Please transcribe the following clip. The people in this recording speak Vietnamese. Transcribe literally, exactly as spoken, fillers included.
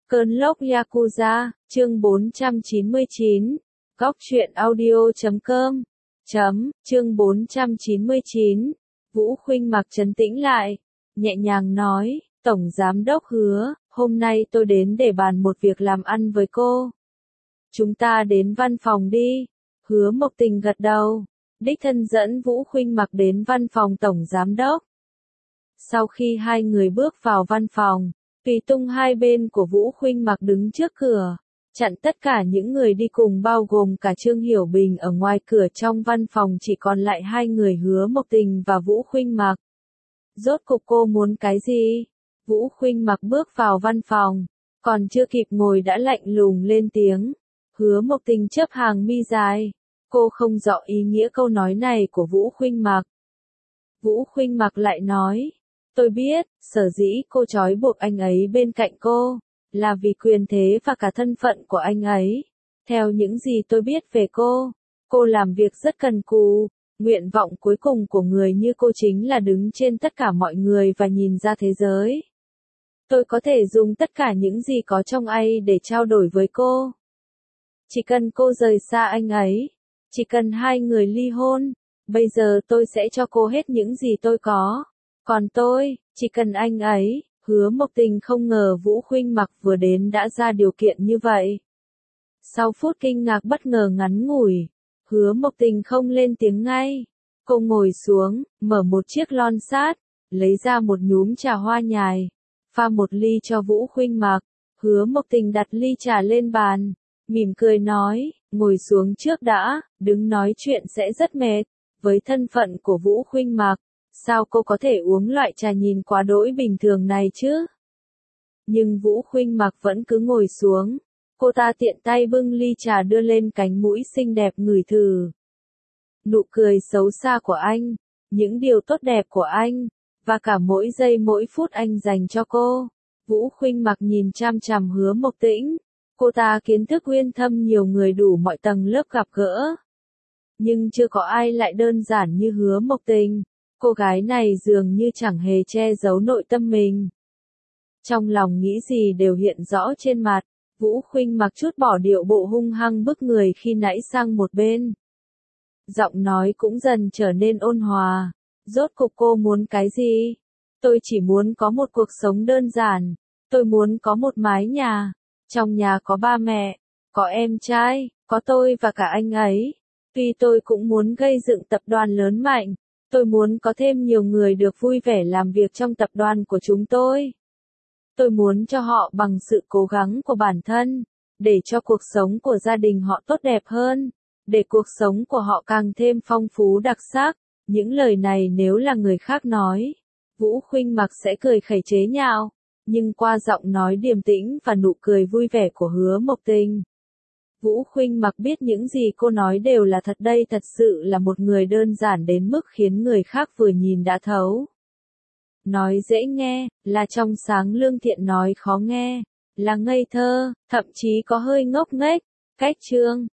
Cơn lốc Yakuza, chương bốn trăm chín mươi chín, góc truyện audio chấm com, chấm, chương bốn trăm chín mươi chín, Vũ Khuynh Mặc trấn tĩnh lại, nhẹ nhàng nói, Tổng Giám đốc Hứa, hôm nay tôi đến để bàn một việc làm ăn với cô. Chúng ta đến văn phòng đi. Hứa Mộc Tình gật đầu, đích thân dẫn Vũ Khuynh Mặc đến văn phòng Tổng Giám đốc. Sau khi hai người bước vào văn phòng, tùy tung hai bên của Vũ Khuynh Mặc đứng trước cửa, chặn tất cả những người đi cùng bao gồm cả Trương Hiểu Bình ở ngoài cửa. Trong văn phòng chỉ còn lại hai người Hứa Mộc Tình và Vũ Khuynh Mặc. Rốt cục cô muốn cái gì? Vũ Khuynh Mặc bước vào văn phòng, còn chưa kịp ngồi đã lạnh lùng lên tiếng. Hứa Mộc Tình chớp hàng mi dài, cô không rõ ý nghĩa câu nói này của Vũ Khuynh Mặc. Vũ Khuynh Mặc lại nói, tôi biết, sở dĩ cô trói buộc anh ấy bên cạnh cô, là vì quyền thế và cả thân phận của anh ấy. Theo những gì tôi biết về cô, cô làm việc rất cần cù, nguyện vọng cuối cùng của người như cô chính là đứng trên tất cả mọi người và nhìn ra thế giới. Tôi có thể dùng tất cả những gì có trong anh để trao đổi với cô. Chỉ cần cô rời xa anh ấy, chỉ cần hai người ly hôn, bây giờ tôi sẽ cho cô hết những gì tôi có. Còn tôi, chỉ cần anh ấy. Hứa Mộc Tình không ngờ Vũ Khuynh Mặc vừa đến đã ra điều kiện như vậy. Sau phút kinh ngạc bất ngờ ngắn ngủi, Hứa Mộc Tình không lên tiếng ngay. Cô ngồi xuống, mở một chiếc lon sát, lấy ra một nhúm trà hoa nhài, pha một ly cho Vũ Khuynh Mặc. Hứa Mộc Tình đặt ly trà lên bàn, mỉm cười nói, ngồi xuống trước đã, đứng nói chuyện sẽ rất mệt. Với thân phận của Vũ Khuynh Mặc, sao cô có thể uống loại trà nhìn quá đỗi bình thường này chứ? Nhưng Vũ Khuynh Mặc vẫn cứ ngồi xuống. Cô ta tiện tay bưng ly trà đưa lên cánh mũi xinh đẹp ngửi thử. Nụ cười xấu xa của anh, những điều tốt đẹp của anh, và cả mỗi giây mỗi phút anh dành cho cô. Vũ Khuynh Mặc nhìn chằm chằm Hứa Mộc Tĩnh. Cô ta kiến thức uyên thâm, nhiều người đủ mọi tầng lớp gặp gỡ. Nhưng chưa có ai lại đơn giản như Hứa Mộc Tình. Cô gái này dường như chẳng hề che giấu nội tâm mình. Trong lòng nghĩ gì đều hiện rõ trên mặt. Vũ Khuynh Mặc chút bỏ điệu bộ hung hăng bức người khi nãy sang một bên. Giọng nói cũng dần trở nên ôn hòa. Rốt cục cô muốn cái gì? Tôi chỉ muốn có một cuộc sống đơn giản. Tôi muốn có một mái nhà. Trong nhà có ba mẹ, có em trai, có tôi và cả anh ấy. Tuy tôi cũng muốn gây dựng tập đoàn lớn mạnh. Tôi muốn có thêm nhiều người được vui vẻ làm việc trong tập đoàn của chúng tôi. Tôi muốn cho họ bằng sự cố gắng của bản thân, để cho cuộc sống của gia đình họ tốt đẹp hơn, để cuộc sống của họ càng thêm phong phú đặc sắc. Những lời này nếu là người khác nói, Vũ Khuynh Mặc sẽ cười khẩy chế nhạo, nhưng qua giọng nói điềm tĩnh và nụ cười vui vẻ của Hứa Mộc Tình, Vũ Khuynh Mặc biết những gì cô nói đều là thật. Đây thật sự là một người đơn giản đến mức khiến người khác vừa nhìn đã thấu. Nói dễ nghe, là trong sáng lương thiện, nói khó nghe, là ngây thơ, thậm chí có hơi ngốc nghếch. Cách chương